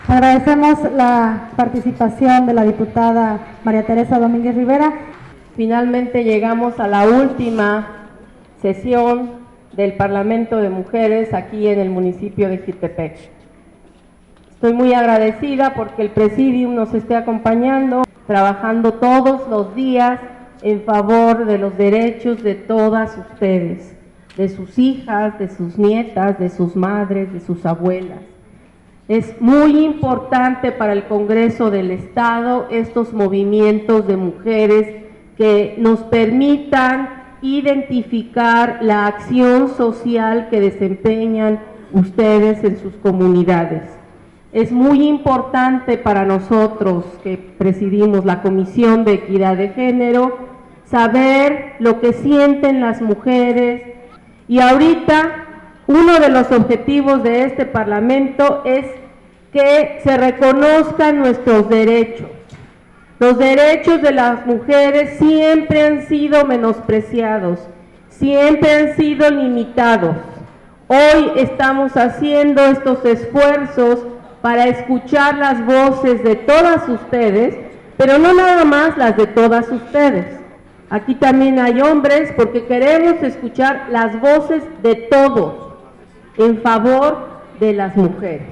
Agradecemos la participación de la diputada María Teresa Domínguez Rivera. Finalmente llegamos a la última sesión del Parlamento de Mujeres aquí en el municipio de Jiutepec. Estoy muy agradecida porque el Presidium nos esté acompañando, trabajando todos los días en favor de los derechos de todas ustedes, de sus hijas, de sus nietas, de sus madres, de sus abuelas. Es muy importante para el Congreso del Estado estos movimientos de mujeres que nos permitan identificar la acción social que desempeñan ustedes en sus comunidades. Es muy importante para nosotros que presidimos la Comisión de Equidad de Género saber lo que sienten las mujeres, y ahorita uno de los objetivos de este Parlamento es que se reconozcan nuestros derechos. Los derechos de las mujeres siempre han sido menospreciados, siempre han sido limitados. Hoy estamos haciendo estos esfuerzos para escuchar las voces de todas ustedes, pero no nada más las de todas ustedes. Aquí también hay hombres, porque queremos escuchar las voces de todos en favor de las mujeres.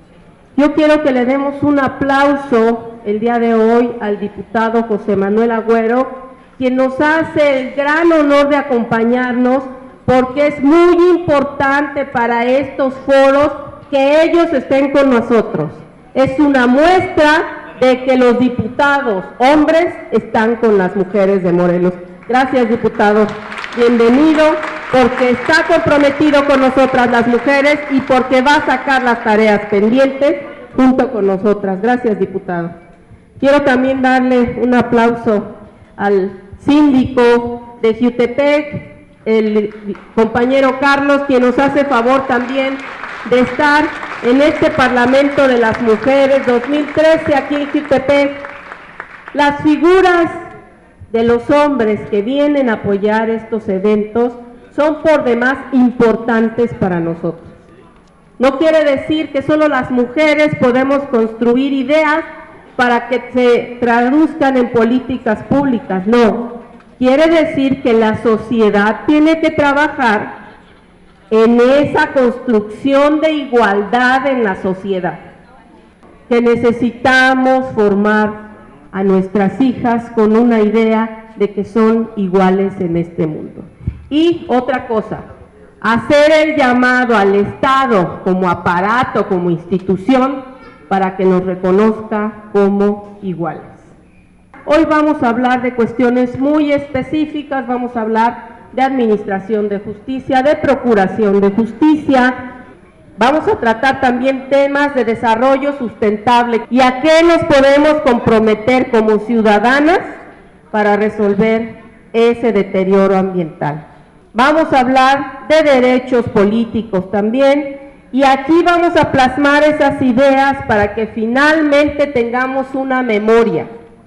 Yo quiero que le demos un aplauso el día de hoy al diputado José Manuel Agüero, quien nos hace el gran honor de acompañarnos, porque es muy importante para estos foros que ellos estén con nosotros. Es una muestra de que los diputados hombres están con las mujeres de Morelos. Gracias, diputado. Bienvenido, porque está comprometido con nosotras las mujeres y porque va a sacar las tareas pendientes junto con nosotras. Gracias, diputado. Quiero también darle un aplauso al síndico de Jiutepec, el compañero Carlos, quien nos hace favor también de estar en este Parlamento de las Mujeres 2013 aquí en Jiutepec. Las figuras de los hombres que vienen a apoyar estos eventos son por demás importantes para nosotros. No quiere decir que solo las mujeres podemos construir ideas para que se traduzcan en políticas públicas, no. Quiere decir que la sociedad tiene que trabajar en esa construcción de igualdad en la sociedad, que necesitamos formar a nuestras hijas con una idea de que son iguales en este mundo. Y otra cosa, hacer el llamado al Estado como aparato, como institución, para que nos reconozca como iguales. Hoy vamos a hablar de cuestiones muy específicas, vamos a hablar de administración de justicia, de procuración de justicia. Vamos a tratar también temas de desarrollo sustentable y a qué nos podemos comprometer como ciudadanas para resolver ese deterioro ambiental. Vamos a hablar de derechos políticos también, y aquí vamos a plasmar esas ideas para que finalmente tengamos una memoria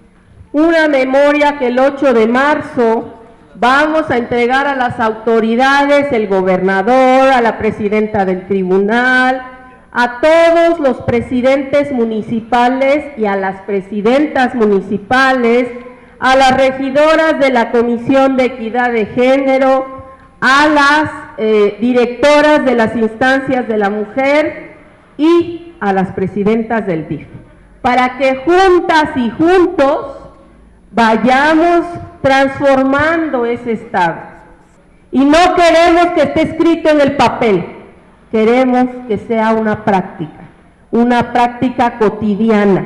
que el 8 de marzo vamos a entregar a las autoridades, el gobernador, a la presidenta del tribunal, a todos los presidentes municipales y a las presidentas municipales, a las regidoras de la Comisión de Equidad de Género, a las directoras de las instancias de la mujer y a las presidentas del DIF, para que juntas y juntos vayamos transformando ese Estado. Y no queremos que esté escrito en el papel, queremos que sea una práctica cotidiana.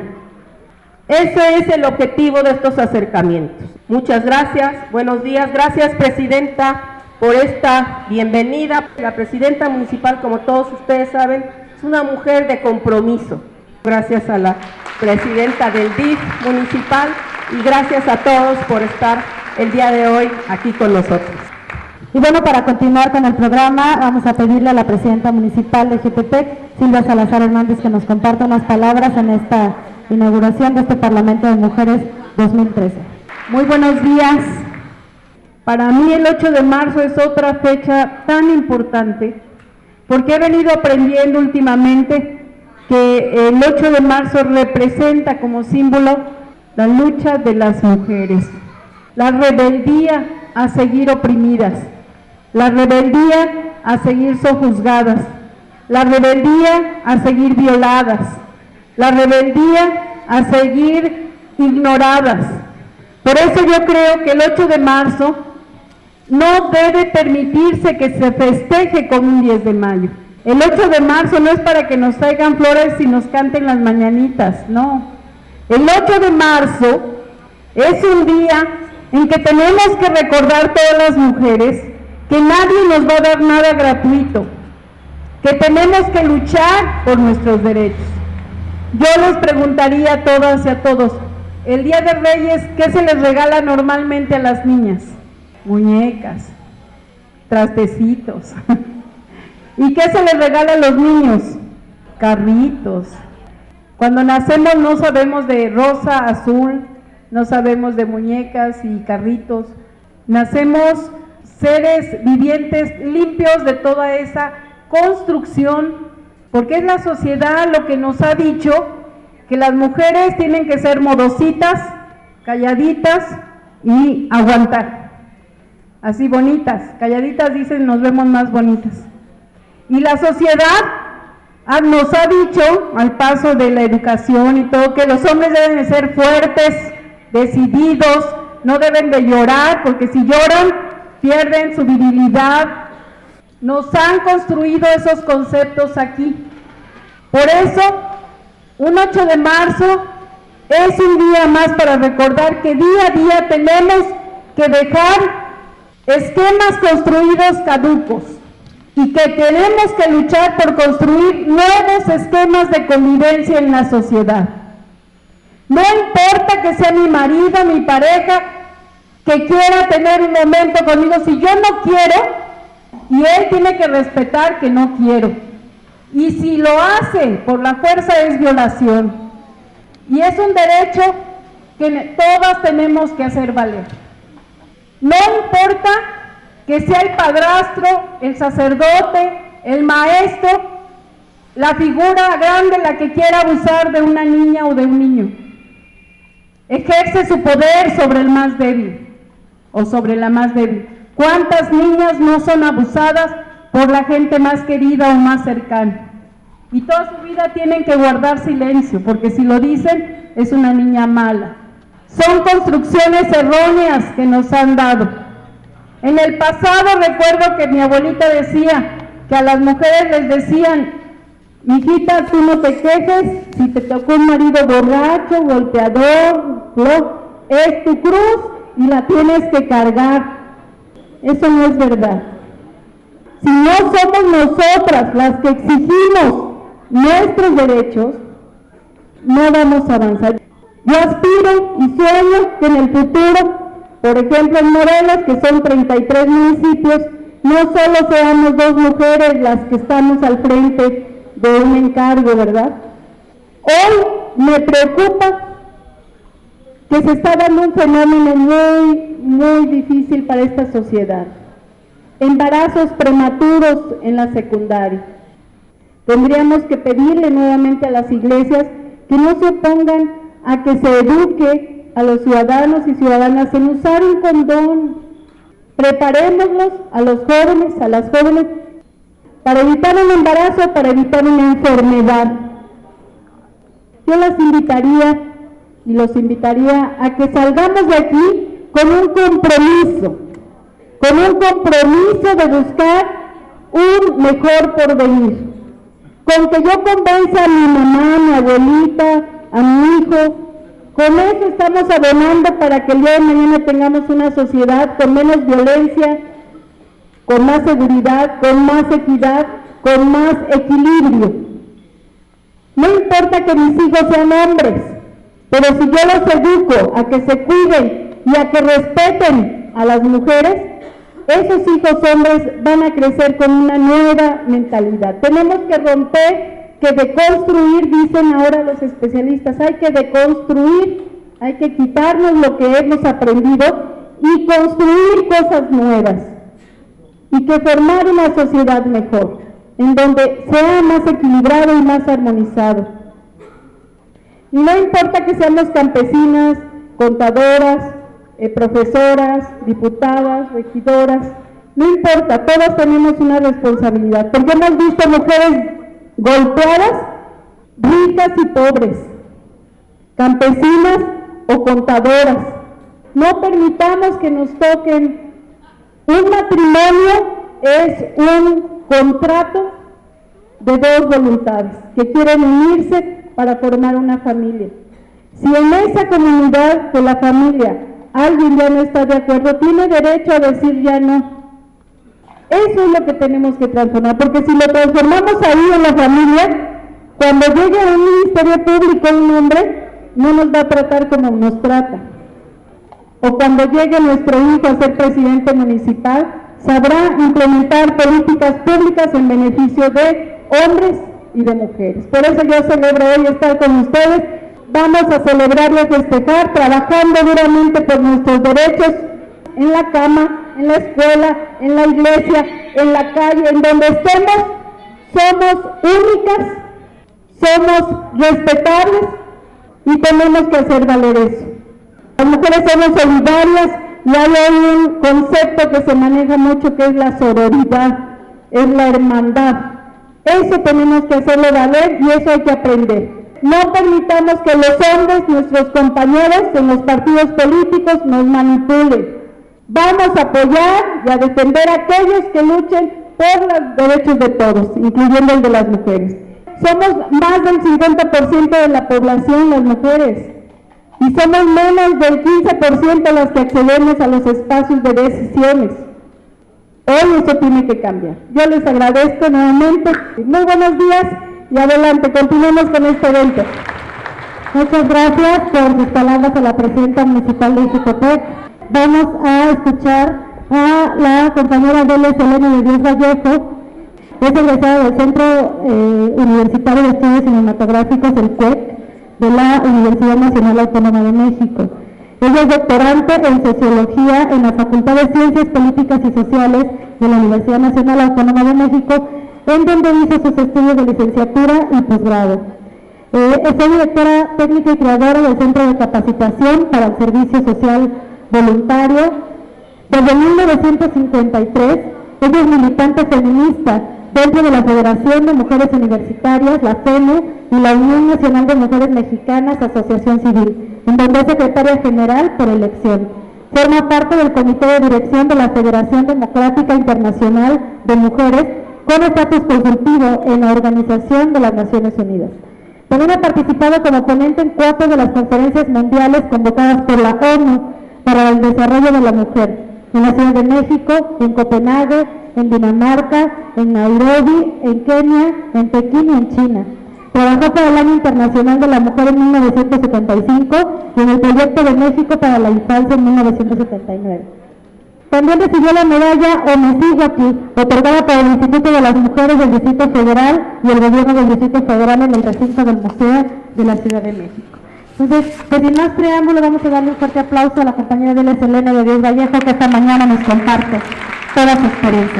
Ese es el objetivo de estos acercamientos. Muchas gracias, buenos días, gracias presidenta por esta bienvenida. La presidenta municipal, como todos ustedes saben, es una mujer de compromiso. Gracias a la presidenta del DIF municipal y gracias a todos por estar el día de hoy aquí con nosotros. Y bueno, para continuar con el programa, vamos a pedirle a la presidenta municipal de Jiutepec, Silvia Salazar Hernández, que nos comparta unas palabras en esta inauguración de este Parlamento de Mujeres 2013. Muy buenos días. Para mí el 8 de marzo es otra fecha tan importante porque he venido aprendiendo últimamente que el 8 de marzo representa como símbolo la lucha de las mujeres, la rebeldía a seguir oprimidas, la rebeldía a seguir sojuzgadas, la rebeldía a seguir violadas, la rebeldía a seguir ignoradas. Por eso yo creo que el 8 de marzo no debe permitirse que se festeje como un 10 de mayo. El 8 de marzo no es para que nos traigan flores y nos canten las mañanitas, no. El 8 de marzo es un día en que tenemos que recordar todas las mujeres que nadie nos va a dar nada gratuito, que tenemos que luchar por nuestros derechos. Yo les preguntaría a todas y a todos, el Día de Reyes, ¿qué se les regala normalmente a las niñas? Muñecas, trastecitos. ¿Y qué se les regala a los niños? Carritos. Cuando nacemos no sabemos de rosa, azul, no sabemos de muñecas y carritos. Nacemos seres vivientes limpios de toda esa construcción, porque es la sociedad lo que nos ha dicho que las mujeres tienen que ser modositas, calladitas y aguantar. Así bonitas, calladitas dicen nos vemos más bonitas. Y la sociedad nos ha dicho, al paso de la educación y todo, que los hombres deben de ser fuertes, decididos, no deben de llorar, porque si lloran pierden su virilidad. Nos han construido esos conceptos aquí. Por eso, un 8 de marzo es un día más para recordar que día a día tenemos que dejar esquemas construidos caducos y que tenemos que luchar por construir nuevos esquemas de convivencia en la sociedad. No importa que sea mi marido, mi pareja, que quiera tener un momento conmigo, si yo no quiero, y él tiene que respetar que no quiero. Y si lo hace por la fuerza es violación. Y es un derecho que todas tenemos que hacer valer. No importa que sea el padrastro, el sacerdote, el maestro, la figura grande la que quiera abusar de una niña o de un niño. Ejerce su poder sobre el más débil o sobre la más débil. ¿Cuántas niñas no son abusadas por la gente más querida o más cercana? Y toda su vida tienen que guardar silencio, porque si lo dicen, es una niña mala. Son construcciones erróneas que nos han dado. En el pasado recuerdo que mi abuelita decía que a las mujeres les decían, mijita, tú no te quejes, si te tocó un marido borracho, golpeador, es tu cruz y la tienes que cargar. Eso no es verdad. Si no somos nosotras las que exigimos nuestros derechos, no vamos a avanzar. Yo aspiro y sueño que en el futuro, por ejemplo en Morelos, que son 33 municipios, no solo seamos 2 mujeres las que estamos al frente de un encargo, ¿verdad? Hoy me preocupa que se está dando un fenómeno muy difícil para esta sociedad. Embarazos prematuros en la secundaria. Tendríamos que pedirle nuevamente a las iglesias que no se opongan a que se eduque a los ciudadanos y ciudadanas en usar un condón. Preparémoslos a los jóvenes, a las jóvenes, para evitar un embarazo, para evitar una enfermedad. Yo las invitaría y los invitaría a que salgamos de aquí con un compromiso de buscar un mejor porvenir, con que yo convenza a mi mamá, a mi abuelita, a mi hijo. Con eso estamos abonando para que el día de mañana tengamos una sociedad con menos violencia, con más seguridad, con más equidad, con más equilibrio. No importa que mis hijos sean hombres, pero si yo los educo a que se cuiden y a que respeten a las mujeres, esos hijos hombres van a crecer con una nueva mentalidad. Tenemos que romper, que deconstruir, dicen ahora los especialistas, hay que deconstruir, hay que quitarnos lo que hemos aprendido y construir cosas nuevas y que formar una sociedad mejor. en donde sea más equilibrado y más armonizado. Y no importa que seamos campesinas, contadoras, profesoras, diputadas, regidoras, no importa, todos tenemos una responsabilidad, porque hemos visto mujeres golpeadas, ricas y pobres, campesinas o contadoras. No permitamos que nos toquen. Un matrimonio es un contrato de dos voluntades que quieren unirse para formar una familia. Si en esa comunidad de la familia alguien ya no está de acuerdo, tiene derecho a decir ya no. Eso es lo que tenemos que transformar, porque si lo transformamos ahí en la familia, cuando llegue a un ministerio público un hombre, no nos va a tratar como nos trata. O cuando llegue nuestro hijo a ser presidente municipal, sabrá implementar políticas públicas en beneficio de hombres y de mujeres. Por eso yo celebro hoy estar con ustedes. Vamos a celebrar y a festejar trabajando duramente por nuestros derechos en la cama, en la escuela, en la iglesia, en la calle, en donde estemos. Somos únicas, somos respetables y tenemos que hacer valer eso. Las mujeres somos solidarias y hay un concepto que se maneja mucho que es la sororidad, es la hermandad. Eso tenemos que hacerlo valer y eso hay que aprender. No permitamos que los hombres, nuestros compañeros en los partidos políticos, nos manipulen. Vamos a apoyar y a defender a aquellos que luchen por los derechos de todos, incluyendo el de las mujeres. Somos más del 50% de la población las mujeres y somos menos del 15% las que accedemos a los espacios de decisiones. Hoy eso tiene que cambiar. Yo les agradezco nuevamente. Muy buenos días y adelante, continuemos con este evento. Muchas gracias por sus palabras a la presidenta municipal de Ixtepec. Vamos a escuchar a la compañera Adele Selene de Dios Vallejo. Es egresada del Centro Universitario de Estudios Cinematográficos, el CUEC, de la Universidad Nacional Autónoma de México. Ella es doctorante en Sociología en la Facultad de Ciencias Políticas y Sociales de la Universidad Nacional Autónoma de México, en donde hizo sus estudios de licenciatura y posgrado. Es directora técnica y creadora del Centro de Capacitación para el Servicio Social Voluntario. Desde 1953, ella es militante feminista dentro de la Federación de Mujeres Universitarias, la FEMU, y la Unión Nacional de Mujeres Mexicanas, Asociación Civil, en donde es secretaria general por elección. Forma parte del Comité de Dirección de la Federación Democrática Internacional de Mujeres, con estatus consultivo en la Organización de las Naciones Unidas. También ha participado como ponente en 4 de las conferencias mundiales convocadas por la ONU para el desarrollo de la mujer, en la Ciudad de México, en Copenhague, en Dinamarca, en Nairobi, en Kenia, en Pekín y en China. Trabajó para el Año Internacional de la Mujer en 1975 y en el Proyecto de México para la Infancia en 1979. También recibió la medalla Onesíhuatl, otorgada por el Instituto de las Mujeres del Distrito Federal y el Gobierno del Distrito Federal en el recinto del Museo de la Ciudad de México. Entonces, pues sin más preámbulo, vamos a darle un fuerte aplauso a la compañera Adele Selene de Dios Vallejo, que esta mañana nos comparte toda su experiencia.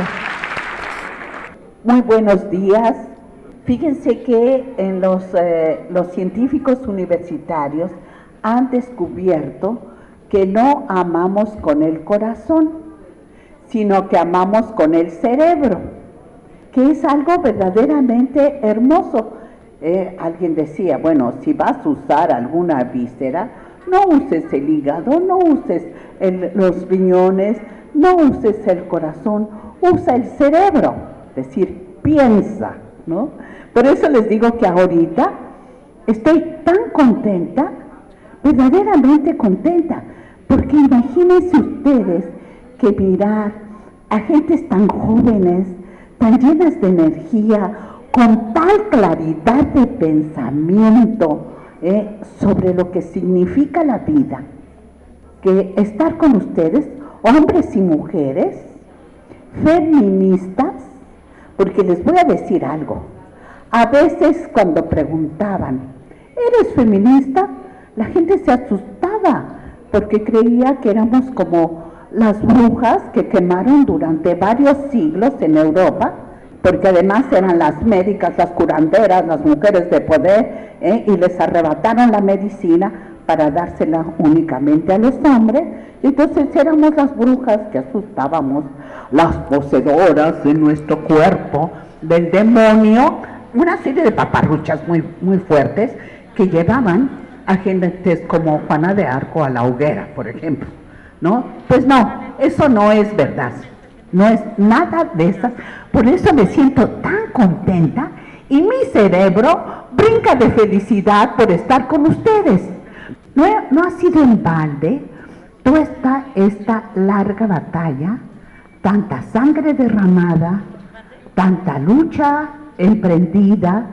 Muy buenos días. Fíjense que en los científicos universitarios han descubierto que no amamos con el corazón, sino que amamos con el cerebro, que es algo verdaderamente hermoso. Alguien decía, bueno, si vas a usar alguna víscera, no uses el hígado, no uses los riñones, no uses el corazón, usa el cerebro, es decir, piensa, ¿no? Por eso les digo que ahorita estoy tan contenta, verdaderamente contenta, porque imagínense ustedes que mirar a gentes tan jóvenes, tan llenas de energía, con tal claridad de pensamiento sobre lo que significa la vida, que estar con ustedes, hombres y mujeres, feministas, porque les voy a decir algo, a veces cuando preguntaban, ¿eres feminista?, la gente se asustaba, porque creía que éramos como las brujas que quemaron durante varios siglos en Europa, porque además eran las médicas, las curanderas, las mujeres de poder, y les arrebataron la medicina para dársela únicamente a los hombres. Entonces éramos las brujas que asustábamos, las poseedoras de nuestro cuerpo, del demonio, una serie de paparruchas muy, muy fuertes que llevaban a gentes como Juana de Arco a la hoguera, por ejemplo, ¿no? Pues no, eso no es verdad, no es nada de esas. Por eso me siento tan contenta y mi cerebro brinca de felicidad por estar con ustedes. No ha sido en balde toda esta larga batalla, tanta sangre derramada, tanta lucha emprendida,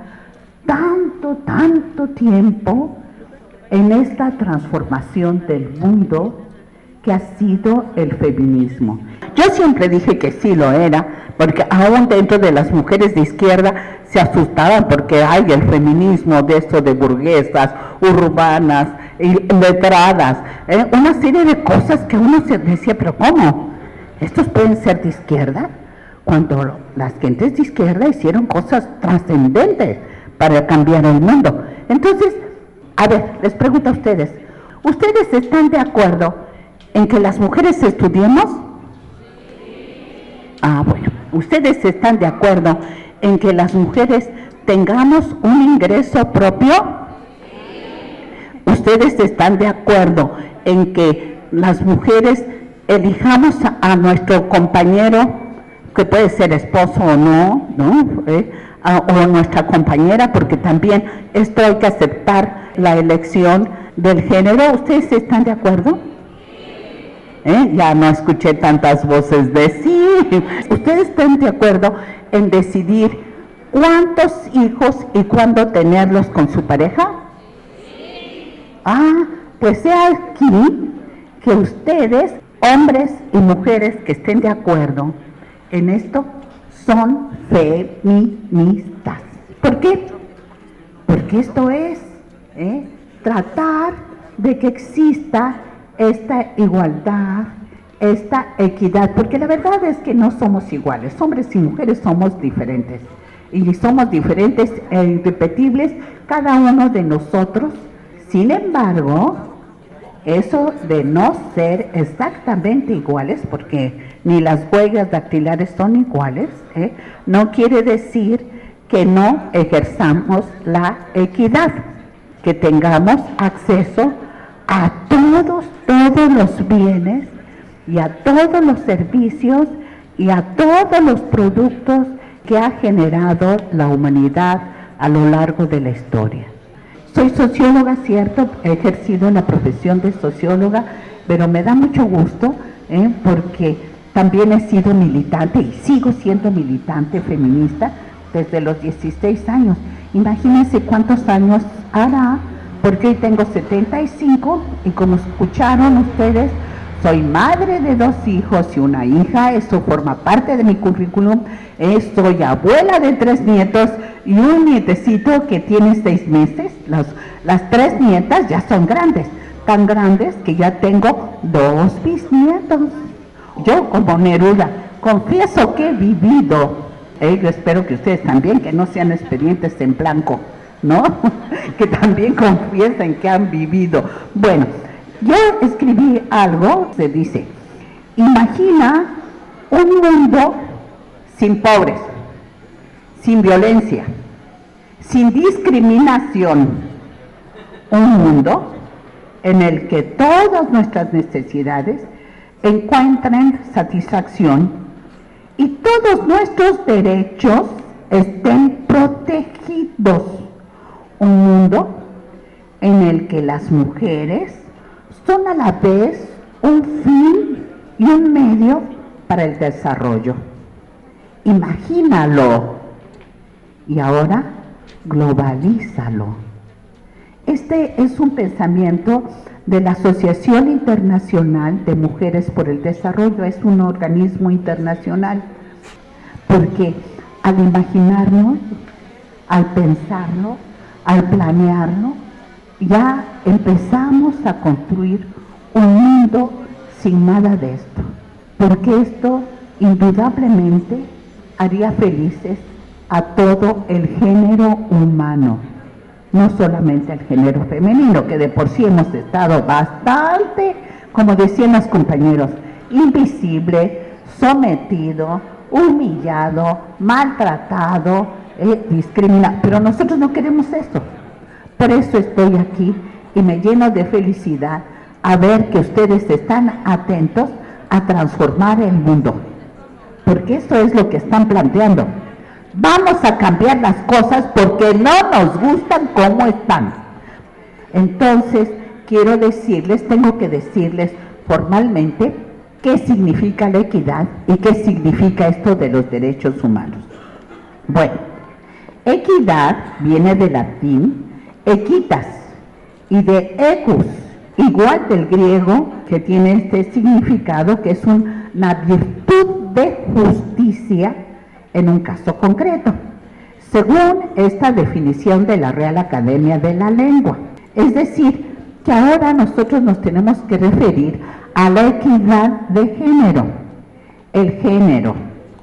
tanto tiempo en esta transformación del mundo que ha sido el feminismo. Yo siempre dije que sí lo era, porque aún dentro de las mujeres de izquierda se asustaban porque hay el feminismo de esto de burguesas, urbanas, letradas, una serie de cosas que uno se decía, pero ¿cómo? ¿Estos pueden ser de izquierda? Cuando las gentes de izquierda hicieron cosas trascendentes para cambiar el mundo. Entonces, a ver, les pregunto a ustedes, ¿ustedes están de acuerdo en que las mujeres estudiemos? Bueno, ¿ustedes están de acuerdo en que las mujeres tengamos un ingreso propio? ¿Ustedes están de acuerdo en que las mujeres elijamos a nuestro compañero, que puede ser esposo o no, o nuestra compañera, porque también esto hay que aceptar la elección del género? ¿Ustedes están de acuerdo? Ya no escuché tantas voces de sí. ¿Ustedes están de acuerdo en decidir cuántos hijos y cuándo tenerlos con su pareja? Pues he aquí que ustedes, hombres y mujeres que estén de acuerdo en esto, son feministas. ¿Por qué? Porque esto es tratar de que exista esta igualdad, esta equidad, porque la verdad es que no somos iguales, hombres y mujeres somos diferentes, y somos diferentes e irrepetibles cada uno de nosotros. Sin embargo, eso de no ser exactamente iguales, porque ni las huellas dactilares son iguales, no quiere decir que no ejerzamos la equidad, que tengamos acceso a todos los bienes y a todos los servicios y a todos los productos que ha generado la humanidad a lo largo de la historia. Soy socióloga, cierto, he ejercido la profesión de socióloga, pero me da mucho gusto porque también he sido militante y sigo siendo militante feminista desde los 16 años. Imagínense cuántos años hará, porque hoy tengo 75 y como escucharon ustedes, soy madre de 2 hijos y una hija, eso forma parte de mi currículum. Soy abuela de 3 nietos y un nietecito que tiene 6 meses. Las 3 nietas ya son grandes, tan grandes que ya tengo 2 bisnietos. Yo como Neruda confieso que he vivido, yo espero que ustedes también, que no sean expedientes en blanco, ¿no? Que también confiesen que han vivido. Bueno, yo escribí algo, se dice, imagina un mundo sin pobres, sin violencia, sin discriminación, un mundo en el que todas nuestras necesidades encuentren satisfacción y todos nuestros derechos estén protegidos, un mundo en el que las mujeres son a la vez un fin y un medio para el desarrollo. Imagínalo y ahora globalízalo. Este es un pensamiento de la Asociación Internacional de Mujeres por el Desarrollo, es un organismo internacional, porque al imaginarlo, al pensarlo, al planearlo, ya empezamos a construir un mundo sin nada de esto, porque esto indudablemente haría felices a todo el género humano, no solamente al género femenino, que de por sí hemos estado bastante, como decían los compañeros, invisible, sometido, humillado, maltratado, discriminado, pero nosotros no queremos eso. Por eso estoy aquí y me lleno de felicidad a ver que ustedes están atentos a transformar el mundo, porque eso es lo que están planteando. Vamos a cambiar las cosas porque no nos gustan como están. Entonces, tengo que decirles formalmente qué significa la equidad y qué significa esto de los derechos humanos. Bueno, equidad viene del latín equitas y de ecus, igual del griego, que tiene este significado, que es una virtud de justicia en un caso concreto, según esta definición de la Real Academia de la Lengua. Es decir, que ahora nosotros nos tenemos que referir a la equidad de género. El género,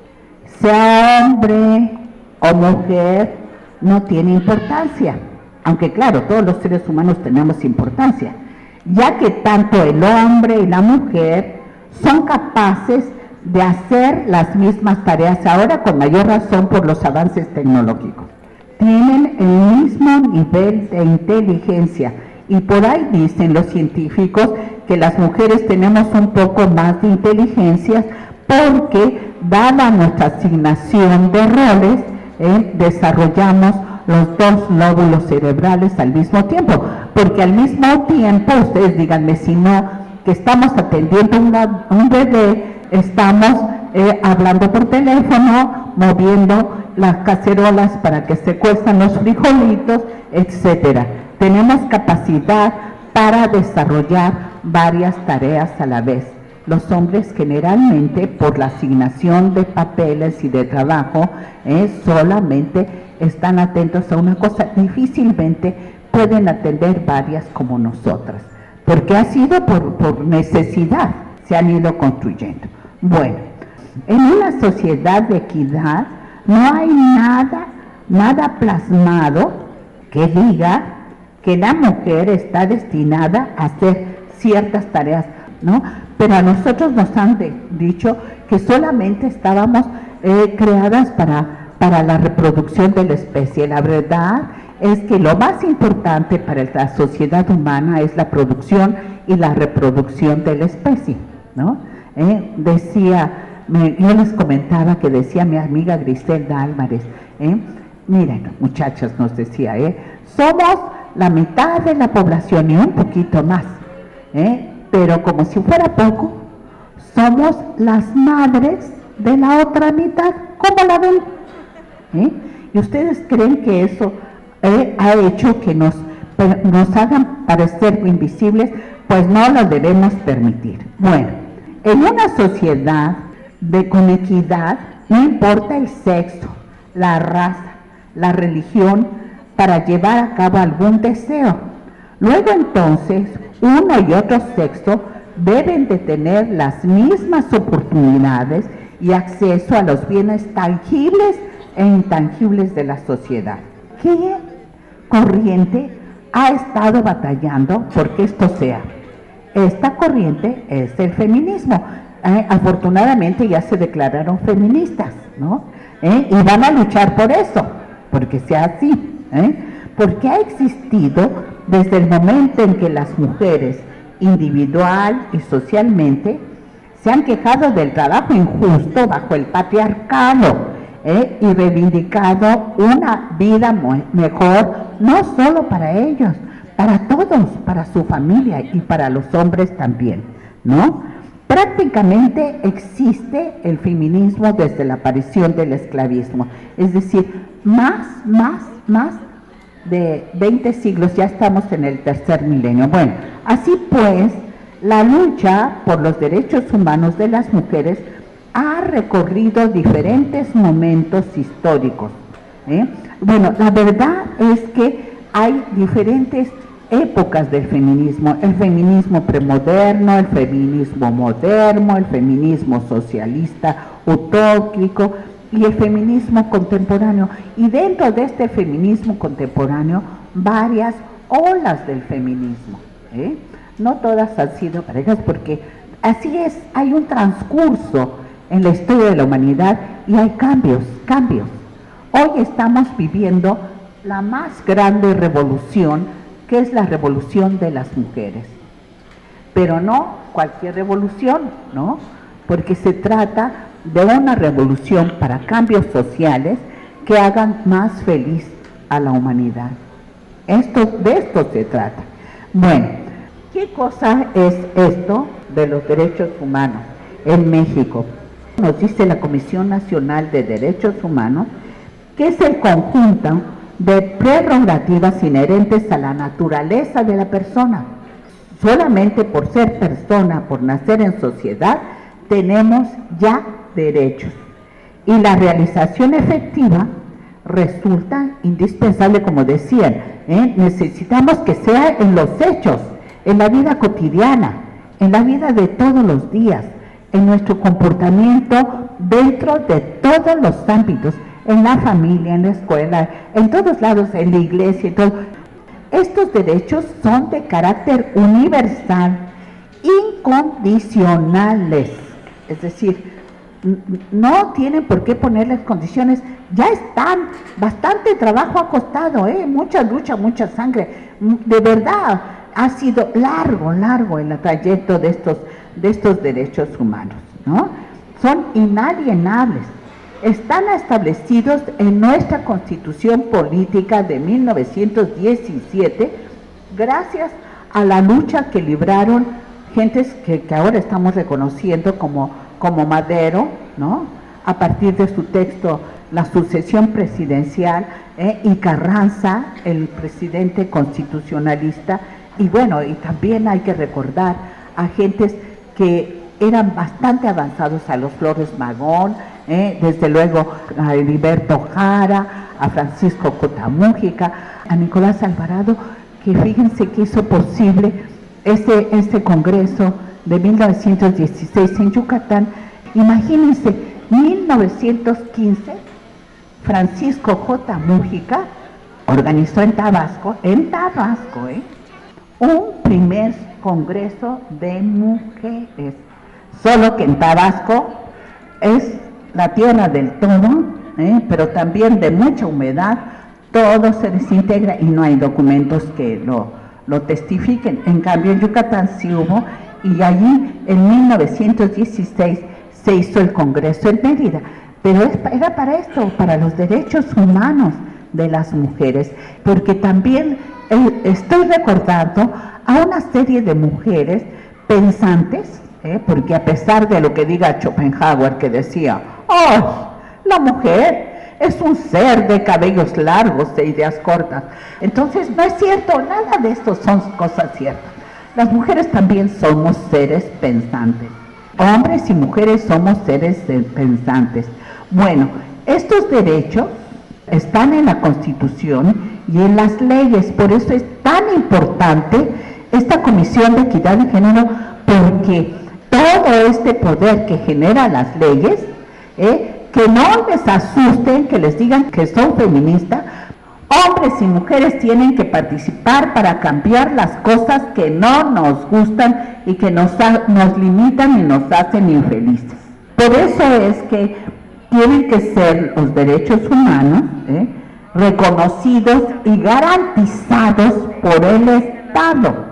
sea hombre o mujer, no tiene importancia, aunque claro, todos los seres humanos tenemos importancia, ya que tanto el hombre y la mujer son capaces de hacer las mismas tareas, ahora con mayor razón por los avances tecnológicos. Tienen el mismo nivel de inteligencia y por ahí dicen los científicos que las mujeres tenemos un poco más de inteligencia porque, dada nuestra asignación de roles, desarrollamos los dos lóbulos cerebrales al mismo tiempo, porque al mismo tiempo, ustedes díganme si no, que estamos atendiendo a un bebé, estamos hablando por teléfono, moviendo las cacerolas para que se cuezan los frijolitos, etcétera. Tenemos capacidad para desarrollar varias tareas a la vez. Los hombres generalmente, por la asignación de papeles y de trabajo, solamente están atentos a una cosa, difícilmente pueden atender varias como nosotras, porque ha sido por necesidad, se han ido construyendo. Bueno, en una sociedad de equidad no hay nada plasmado que diga que la mujer está destinada a hacer ciertas tareas, ¿no? Pero a nosotros nos han dicho que solamente estábamos creadas para la reproducción de la especie. La verdad es que lo más importante para la sociedad humana es la producción y la reproducción de la especie, ¿no? Yo les comentaba que decía mi amiga Griselda Álvarez, miren, muchachas, nos decía, somos la mitad de la población y un poquito más, pero como si fuera poco, somos las madres de la otra mitad. ¿Cómo la ven? ¿Y ustedes creen que eso ha hecho que nos hagan parecer invisibles? Pues no lo debemos permitir. Bueno, en una sociedad con equidad, no importa el sexo, la raza, la religión, para llevar a cabo algún deseo. Luego entonces, uno y otro sexo deben de tener las mismas oportunidades y acceso a los bienes tangibles e intangibles de la sociedad. ¿Qué corriente ha estado batallando porque esto sea? Esta corriente es el feminismo. Afortunadamente ya se declararon feministas, ¿no? Y van a luchar por eso, porque sea así, porque ha existido desde el momento en que las mujeres, individual y socialmente, se han quejado del trabajo injusto bajo el patriarcado, y reivindicado una vida mejor, no solo para ellos, para todos, para su familia y para los hombres también, ¿no? Prácticamente existe el feminismo desde la aparición del esclavismo, es decir, más de 20 siglos, ya estamos en el tercer milenio. Bueno, así pues, la lucha por los derechos humanos de las mujeres ha recorrido diferentes momentos históricos. Bueno, la verdad es que hay diferentes épocas del feminismo: el feminismo premoderno, el feminismo moderno, el feminismo socialista utópico, y el feminismo contemporáneo. Y dentro de este feminismo contemporáneo, varias olas del feminismo. No todas han sido parejas porque así es, hay un transcurso en la historia de la humanidad y hay cambios. Hoy estamos viviendo la más grande revolución, que es la revolución de las mujeres. Pero no cualquier revolución, ¿no? Porque se trata de una revolución para cambios sociales que hagan más feliz a la humanidad. De esto se trata. Bueno, ¿qué cosa es esto de los derechos humanos en México? Nos dice la Comisión Nacional de Derechos Humanos que es el conjunto de prerrogativas inherentes a la naturaleza de la persona. Solamente por ser persona, por nacer en sociedad, tenemos ya derechos. Y la realización efectiva resulta indispensable, como decían, necesitamos que sea en los hechos, en la vida cotidiana, en la vida de todos los días, en nuestro comportamiento dentro de todos los ámbitos, en la familia, en la escuela, en todos lados, en la iglesia y todo. Estos derechos son de carácter universal, incondicionales, es decir, no tienen por qué ponerles condiciones, ya están, bastante trabajo ha costado, mucha lucha, mucha sangre, de verdad ha sido largo el trayecto de estos derechos humanos, ¿no? Son inalienables, están establecidos en nuestra Constitución Política de 1917, gracias a la lucha que libraron gentes que ahora estamos reconociendo como Madero, ¿no? A partir de su texto La sucesión presidencial, y Carranza, el presidente constitucionalista, y bueno, y también hay que recordar a gentes que eran bastante avanzados, a los Flores Magón, desde luego a Heriberto Jara, a Francisco Cota Múgica, a Nicolás Alvarado, que fíjense que hizo posible este congreso de 1916 en Yucatán. Imagínense, 1915, Francisco J. Múgica organizó en Tabasco, un primer congreso de mujeres, solo que en Tabasco es la tierra del todo, pero también de mucha humedad, todo se desintegra y no hay documentos que lo testifiquen. En cambio en Yucatán sí hubo, y allí en 1916 se hizo el Congreso en Mérida, pero era para esto, para los derechos humanos de las mujeres, porque también estoy recordando a una serie de mujeres pensantes, porque a pesar de lo que diga Schopenhauer, que decía, ¡oh, la mujer es un ser de cabellos largos, de ideas cortas! Entonces no es cierto, nada de esto son cosas ciertas. Las mujeres también somos seres pensantes. Hombres y mujeres somos seres pensantes. Bueno, estos derechos están en la Constitución y en las leyes, por eso es tan importante esta Comisión de Equidad de Género, porque todo este poder que genera las leyes, que no les asusten, que les digan que son feministas, hombres y mujeres tienen que participar para cambiar las cosas que no nos gustan y que nos limitan y nos hacen infelices. Por eso es que tienen que ser los derechos humanos reconocidos y garantizados por el Estado.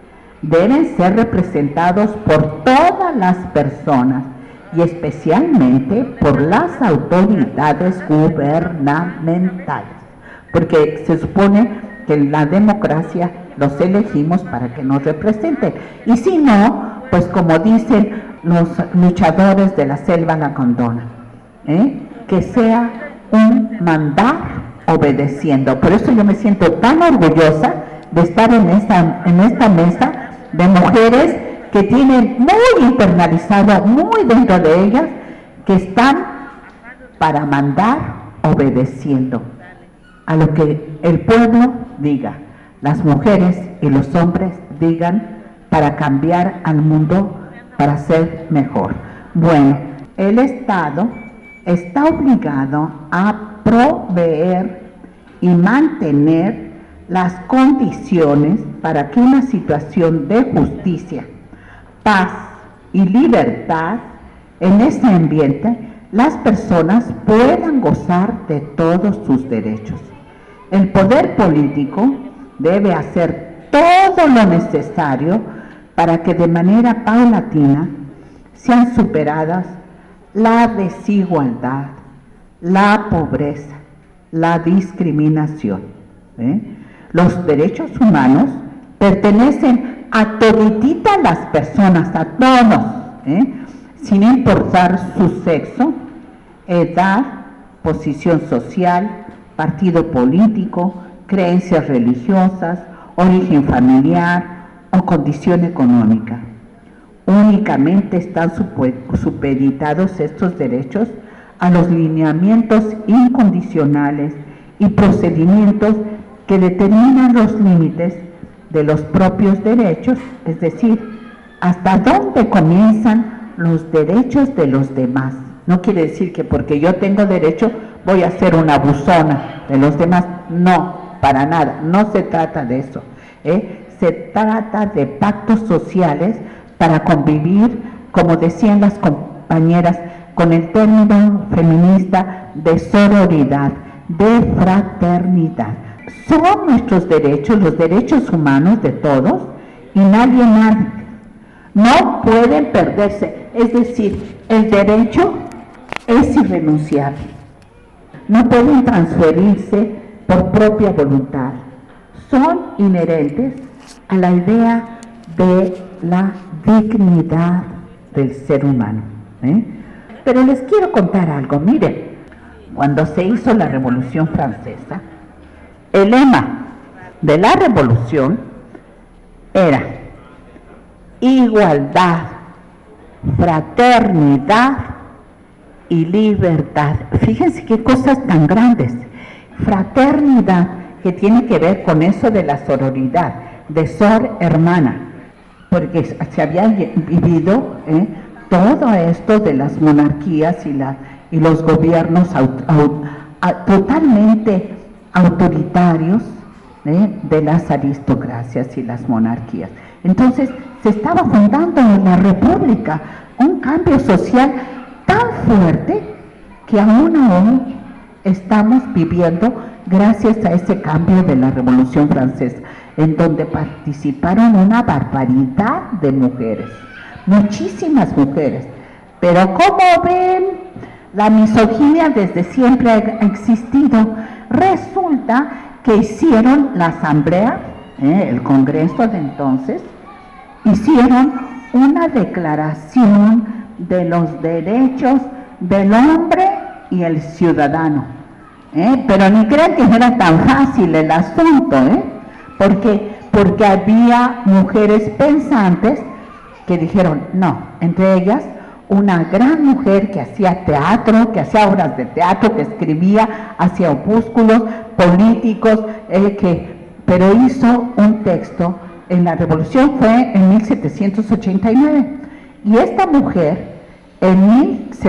Deben ser representados por todas las personas y especialmente por las autoridades gubernamentales, porque se supone que en la democracia los elegimos para que nos representen, y si no, pues como dicen los luchadores de la selva lacandona, que sea un mandar obedeciendo. Por eso yo me siento tan orgullosa de estar en esta mesa de mujeres que tienen muy internalizado, muy dentro de ellas, que están para mandar obedeciendo a lo que el pueblo diga, las mujeres y los hombres digan, para cambiar al mundo, para ser mejor. Bueno, el Estado está obligado a proveer y mantener las condiciones para que una situación de justicia, paz y libertad en ese ambiente, las personas puedan gozar de todos sus derechos. El poder político debe hacer todo lo necesario para que de manera paulatina sean superadas la desigualdad, la pobreza, la discriminación. Los derechos humanos pertenecen a todititas las personas, a todos, sin importar su sexo, edad, posición social, partido político, creencias religiosas, origen familiar o condición económica. Únicamente están supeditados estos derechos a los lineamientos incondicionales y procedimientos que determinan los límites de los propios derechos, es decir, hasta dónde comienzan los derechos de los demás. No quiere decir que porque yo tengo derecho voy a ser una abusona de los demás. No, para nada, no se trata de eso. Se trata de pactos sociales para convivir, como decían las compañeras, con el término feminista de sororidad, de fraternidad. Son nuestros derechos, los derechos humanos de todos, y nadie no pueden perderse. Es decir, el derecho es irrenunciable. No pueden transferirse por propia voluntad. Son inherentes a la idea de la dignidad del ser humano. Pero les quiero contar algo. Miren, cuando se hizo la Revolución Francesa, el lema de la revolución era igualdad, fraternidad y libertad. Fíjense qué cosas tan grandes. Fraternidad, que tiene que ver con eso de la sororidad, de sor hermana, porque se había vivido todo esto de las monarquías y los gobiernos totalmente autoritarios de las aristocracias y las monarquías. Entonces se estaba fundando en la República un cambio social tan fuerte que aún hoy estamos viviendo gracias a ese cambio de la Revolución Francesa, en donde participaron una barbaridad de mujeres, muchísimas mujeres. Pero como ven, la misoginia desde siempre ha existido. Resulta que hicieron la asamblea, el Congreso de entonces, hicieron una declaración de los derechos del hombre y el ciudadano. Pero ni crean que era tan fácil el asunto, porque había mujeres pensantes que dijeron no, entre ellas una gran mujer que hacía teatro, que hacía obras de teatro, que escribía, hacía opúsculos políticos, pero hizo un texto. En la revolución fue en 1789, y esta mujer en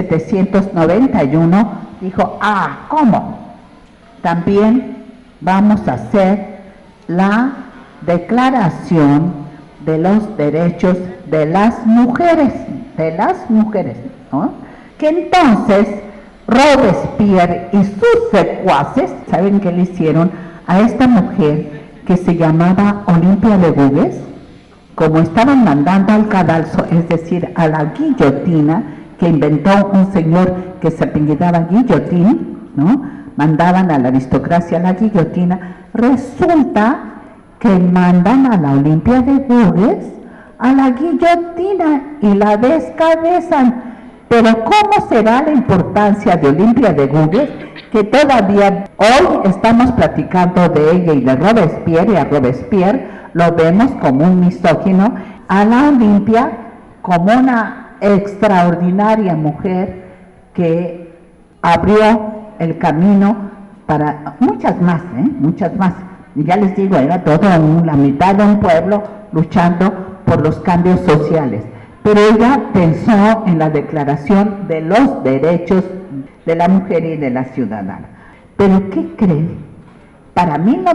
1791 dijo, ¿cómo? También vamos a hacer la declaración de los derechos de las mujeres, ¿no? Que entonces Robespierre y sus secuaces, ¿saben qué le hicieron a esta mujer que se llamaba Olimpia de Gouges? Como estaban mandando al cadalso, es decir, a la guillotina, que inventó un señor que se apellidaba Guillotín, ¿no? Mandaban a la aristocracia a la guillotina. Resulta que mandan a la Olimpia de Gouges a la guillotina y la descabezan. Pero ¿cómo será la importancia de Olimpia de Gouges, que todavía hoy estamos platicando de ella y de Robespierre, y a Robespierre lo vemos como un misógino, a la Olimpia como una extraordinaria mujer que abrió el camino para muchas más. Y ya les digo, era toda la mitad de un pueblo luchando por los cambios sociales. Pero ella pensó en la declaración de los derechos de la mujer y de la ciudadana. Pero ¿qué creen? Para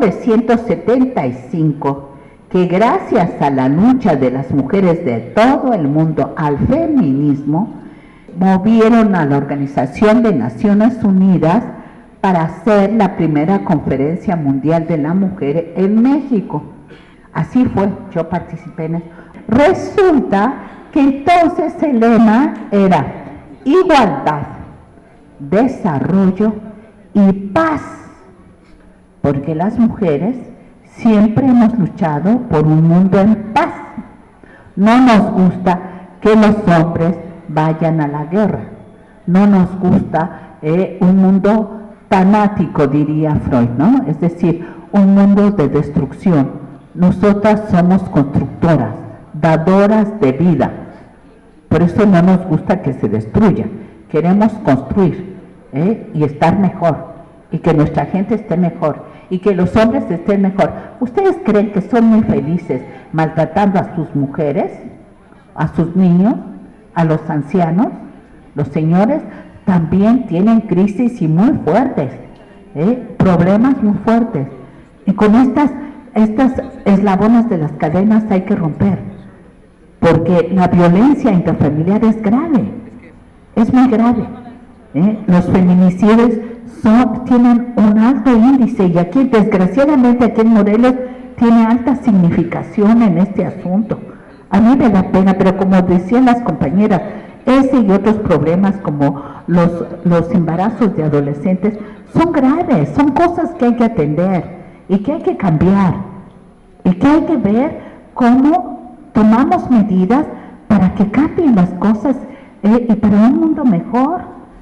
1975, que gracias a la lucha de las mujeres de todo el mundo al feminismo, movieron a la Organización de Naciones Unidas para hacer la primera conferencia mundial de la mujer en México. Así fue, yo participé en eso. Resulta que entonces el lema era igualdad, desarrollo y paz, porque las mujeres siempre hemos luchado por un mundo en paz. No nos gusta que los hombres vayan a la guerra, no nos gusta un mundo tanático, diría Freud, ¿no? Es decir, un mundo de destrucción. Nosotras somos constructoras, dadoras de vida. Por eso no nos gusta que se destruya. Queremos construir y estar mejor, y que nuestra gente esté mejor, y que los hombres estén mejor. ¿Ustedes creen que son muy felices maltratando a sus mujeres, a sus niños, a los ancianos? Los señores también tienen crisis y muy fuertes, problemas muy fuertes. Y con estas eslabones de las cadenas hay que romper, porque la violencia intrafamiliar es grave, es muy grave. Los feminicidios tienen un alto índice, y aquí, desgraciadamente, aquí en Morelos tiene alta significación en este asunto. A mí me da pena, pero como decían las compañeras, ese y otros problemas como los embarazos de adolescentes son graves, son cosas que hay que atender y que hay que cambiar, y que hay que ver cómo tomamos medidas para que cambien las cosas y para un mundo mejor,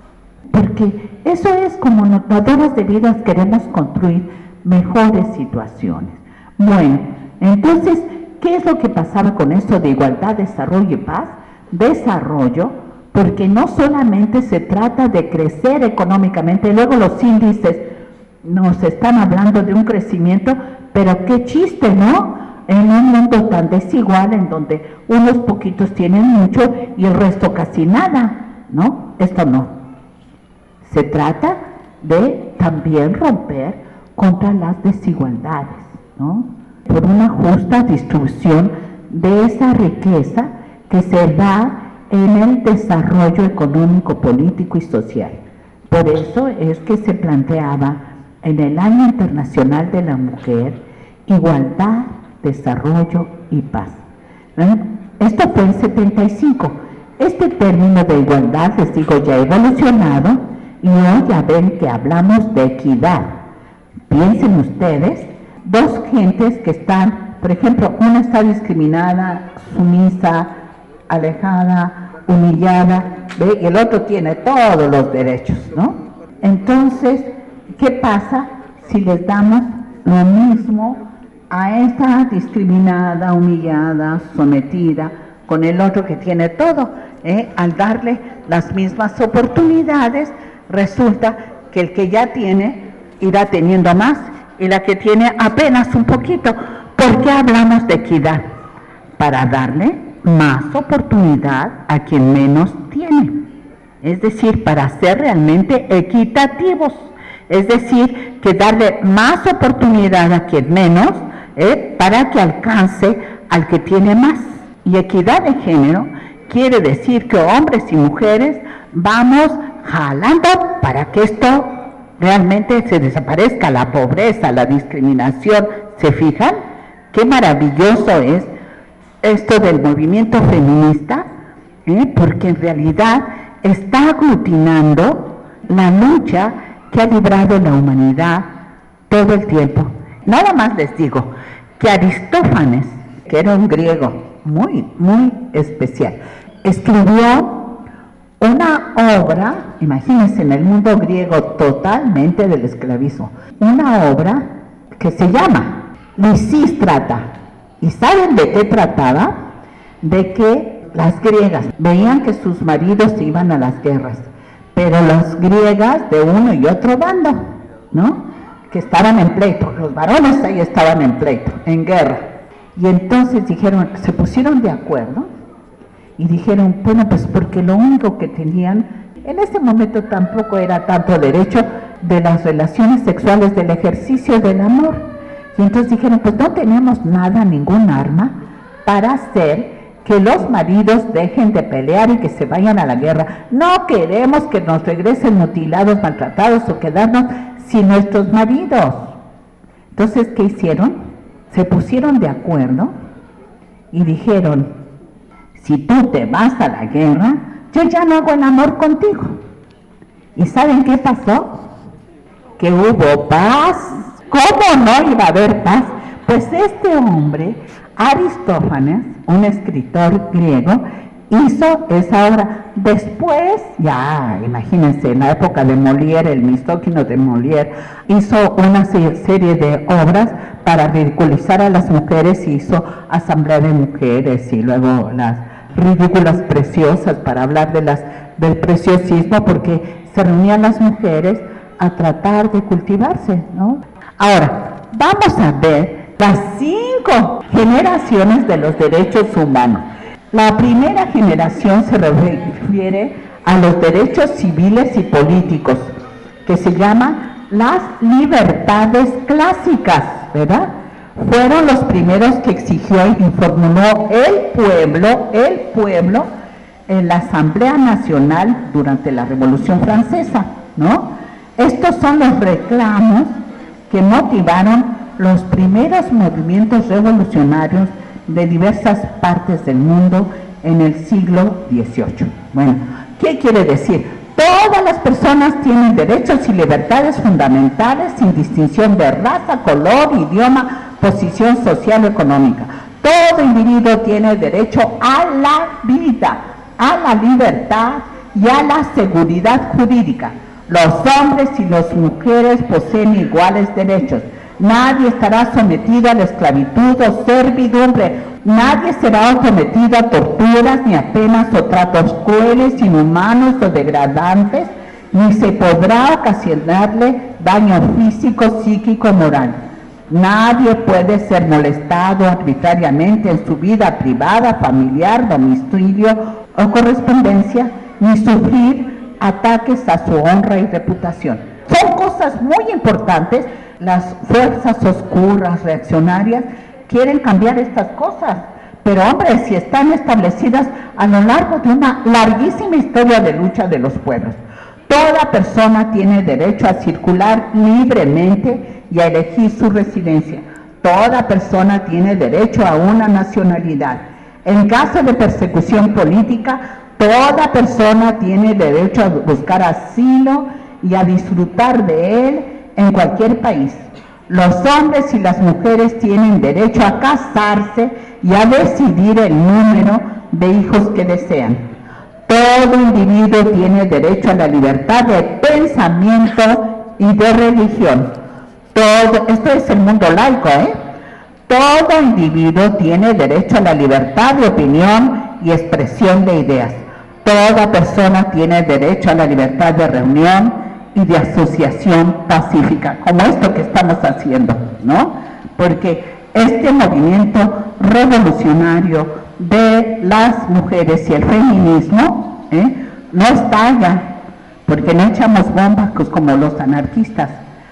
porque eso es como notadoras de vidas, queremos construir mejores situaciones. Bueno, entonces, ¿qué es lo que pasaba con eso de igualdad, desarrollo y paz? Desarrollo, porque no solamente se trata de crecer económicamente, luego los índices nos están hablando de un crecimiento, pero qué chiste, ¿no? En un mundo tan desigual, en donde unos poquitos tienen mucho y el resto casi nada, ¿no? Esto no. Se trata de también romper contra las desigualdades, ¿no? Por una justa distribución de esa riqueza que se da en el desarrollo económico, político y social. Por eso es que se planteaba en el Año Internacional de la Mujer igualdad, desarrollo y paz. Esto fue en 75. Este término de igualdad, les digo, ya ha evolucionado, y hoy ya ven que hablamos de equidad. Piensen ustedes, dos gentes que están, por ejemplo, una está discriminada, sumisa, alejada, humillada, ¿ve? Y el otro tiene todos los derechos, ¿no? Entonces, ¿qué pasa si les damos lo mismo a esta discriminada, humillada, sometida, con el otro que tiene todo? Al darle las mismas oportunidades, resulta que el que ya tiene irá teniendo más, y la que tiene apenas un poquito. ¿Por qué hablamos de equidad? Para darle más oportunidad a quien menos tiene, es decir, para ser realmente equitativos, es decir, que darle más oportunidad a quien menos, para que alcance al que tiene más. Y equidad de género quiere decir que hombres y mujeres vamos jalando para que esto realmente se desaparezca, la pobreza, la discriminación. ¿Se fijan? Qué maravilloso es esto del movimiento feminista, porque en realidad está aglutinando la lucha que ha librado la humanidad todo el tiempo. Nada más les digo que Aristófanes, que era un griego muy, muy especial, escribió una obra, imagínense, en el mundo griego totalmente del esclavismo, una obra que se llama Lisístrata. ¿Y saben de qué trataba? De que las griegas veían que sus maridos se iban a las guerras, pero las griegas de uno y otro bando, ¿no? Que estaban en pleito, los varones ahí estaban en pleito, en guerra. Y entonces dijeron, se pusieron de acuerdo y dijeron, bueno, pues porque lo único que tenían en ese momento tampoco era tanto derecho de las relaciones sexuales, del ejercicio del amor. Y entonces dijeron, pues no tenemos nada, ningún arma para hacer que los maridos dejen de pelear y que se vayan a la guerra. No queremos que nos regresen mutilados, maltratados o quedarnos sin nuestros maridos. Entonces, ¿qué hicieron? Se pusieron de acuerdo y dijeron, si tú te vas a la guerra, yo ya no hago el amor contigo. ¿Y saben qué pasó? Que hubo paz. ¿Cómo no iba a haber paz? Pues este hombre, Aristófanes, un escritor griego, hizo esa obra. Después, ya imagínense, en la época de Molière, el misógino de Molière, hizo una serie de obras para ridiculizar a las mujeres, hizo Asamblea de Mujeres y luego las ridículas preciosas para hablar del preciosismo, porque se reunían las mujeres a tratar de cultivarse, ¿no? Ahora, vamos a ver las 5 generaciones de los derechos humanos. La primera generación se refiere a los derechos civiles y políticos, que se llama las libertades clásicas, ¿verdad? Fueron los primeros que exigió y formuló el pueblo en la Asamblea Nacional durante la Revolución Francesa, ¿no? Estos son los reclamos que motivaron los primeros movimientos revolucionarios de diversas partes del mundo en el siglo XVIII. Bueno, ¿qué quiere decir? Todas las personas tienen derechos y libertades fundamentales sin distinción de raza, color, idioma, posición social o económica. Todo individuo tiene derecho a la vida, a la libertad y a la seguridad jurídica. Los hombres y las mujeres poseen iguales derechos. Nadie estará sometido a la esclavitud o servidumbre. Nadie será sometido a torturas, ni a penas o tratos crueles, inhumanos o degradantes, ni se podrá ocasionarle daño físico, psíquico o moral. Nadie puede ser molestado arbitrariamente en su vida privada, familiar, domicilio o correspondencia, ni sufrir ataques a su honra y reputación. Son cosas muy importantes. Las fuerzas oscuras, reaccionarias, quieren cambiar estas cosas, pero hombre, si están establecidas a lo largo de una larguísima historia de lucha de los pueblos. Toda persona tiene derecho a circular libremente y a elegir su residencia. Toda persona tiene derecho a una nacionalidad. En caso de persecución política, toda persona tiene derecho a buscar asilo y a disfrutar de él en cualquier país. Los hombres y las mujeres tienen derecho a casarse y a decidir el número de hijos que desean. Todo individuo tiene derecho a la libertad de pensamiento y de religión. Esto es el mundo laico, Todo individuo tiene derecho a la libertad de opinión y expresión de ideas. Toda persona tiene derecho a la libertad de reunión y de asociación pacífica, como esto que estamos haciendo, ¿no? Porque este movimiento revolucionario de las mujeres y el feminismo no estalla, porque no echamos bombas como los anarquistas,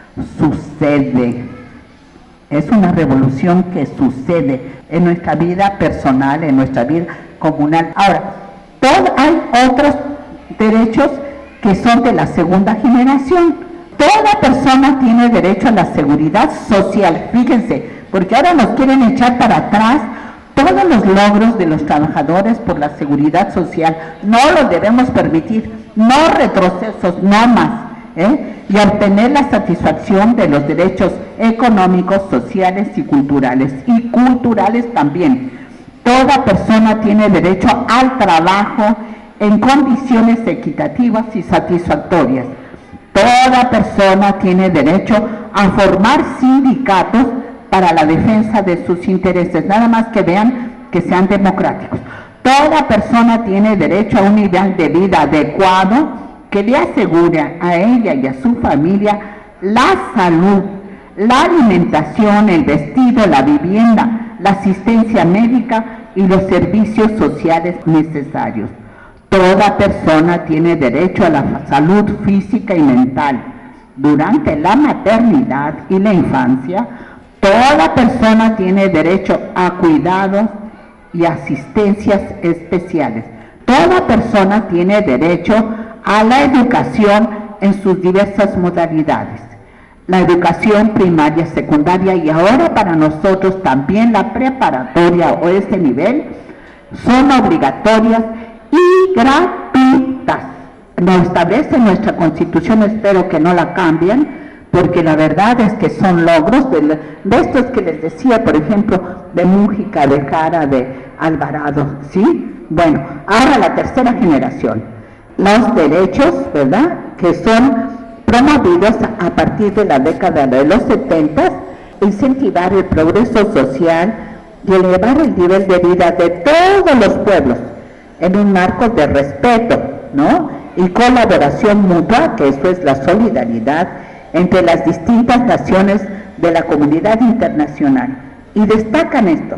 sucede. Es una revolución que sucede en nuestra vida personal, en nuestra vida comunal. Ahora, hay otros derechos que son de la segunda generación. Toda persona tiene derecho a la seguridad social, fíjense, porque ahora nos quieren echar para atrás todos los logros de los trabajadores por la seguridad social. No lo debemos permitir, no retrocesos, no más, y obtener la satisfacción de los derechos económicos, sociales y culturales también. Toda persona tiene derecho al trabajo en condiciones equitativas y satisfactorias. Toda persona tiene derecho a formar sindicatos para la defensa de sus intereses, nada más que vean que sean democráticos. Toda persona tiene derecho a un nivel de vida adecuado que le asegure a ella y a su familia la salud, la alimentación, el vestido, la vivienda, la asistencia médica y los servicios sociales necesarios. Toda persona tiene derecho a la salud física y mental. Durante la maternidad y la infancia, toda persona tiene derecho a cuidados y asistencias especiales. Toda persona tiene derecho a la educación en sus diversas modalidades. La educación primaria, secundaria y ahora para nosotros también la preparatoria o ese nivel son obligatorias y gratuitas. Lo establece nuestra Constitución, espero que no la cambien, porque la verdad es que son logros de estos que les decía, por ejemplo, de Mújica, de Jara, de Alvarado, ¿sí? Bueno, ahora la tercera generación, los derechos, ¿verdad?, que son promovidos a partir de la década de los 70, incentivar el progreso social y elevar el nivel de vida de todos los pueblos en un marco de respeto, ¿no?, y colaboración mutua, que eso es la solidaridad entre las distintas naciones de la comunidad internacional. Y destacan estos: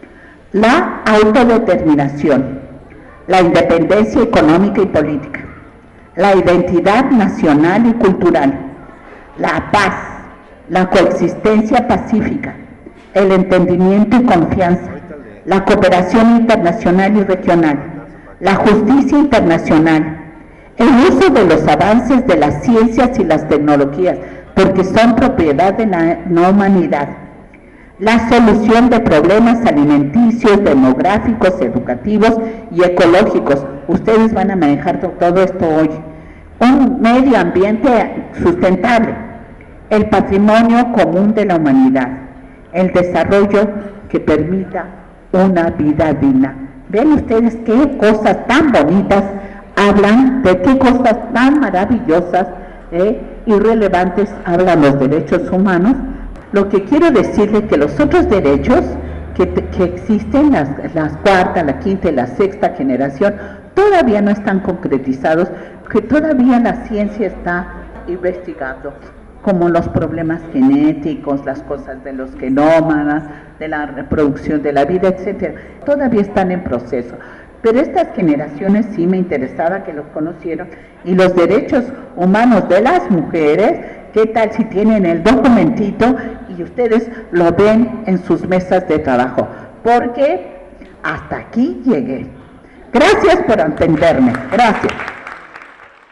la autodeterminación, la independencia económica y política, la identidad nacional y cultural, la paz, la coexistencia pacífica, el entendimiento y confianza, la cooperación internacional y regional, la justicia internacional, el uso de los avances de las ciencias y las tecnologías, porque son propiedad de la humanidad, la solución de problemas alimenticios, demográficos, educativos y ecológicos. Ustedes van a manejar todo esto hoy. Un medio ambiente sustentable, el patrimonio común de la humanidad, el desarrollo que permita una vida digna. Ven ustedes qué cosas tan bonitas hablan, de qué cosas tan maravillosas y relevantes hablan los derechos humanos. Lo que quiero decirles que los otros derechos que existen, las cuarta, la quinta y la sexta generación, todavía no están concretizados, que todavía la ciencia está investigando, como los problemas genéticos, las cosas de los genómanos, de la reproducción de la vida, etcétera. Todavía están en proceso. Pero estas generaciones sí me interesaba que los conocieran. Y los derechos humanos de las mujeres, ¿qué tal si tienen el documentito y ustedes lo ven en sus mesas de trabajo? Porque hasta aquí llegué. Gracias por atenderme. Gracias.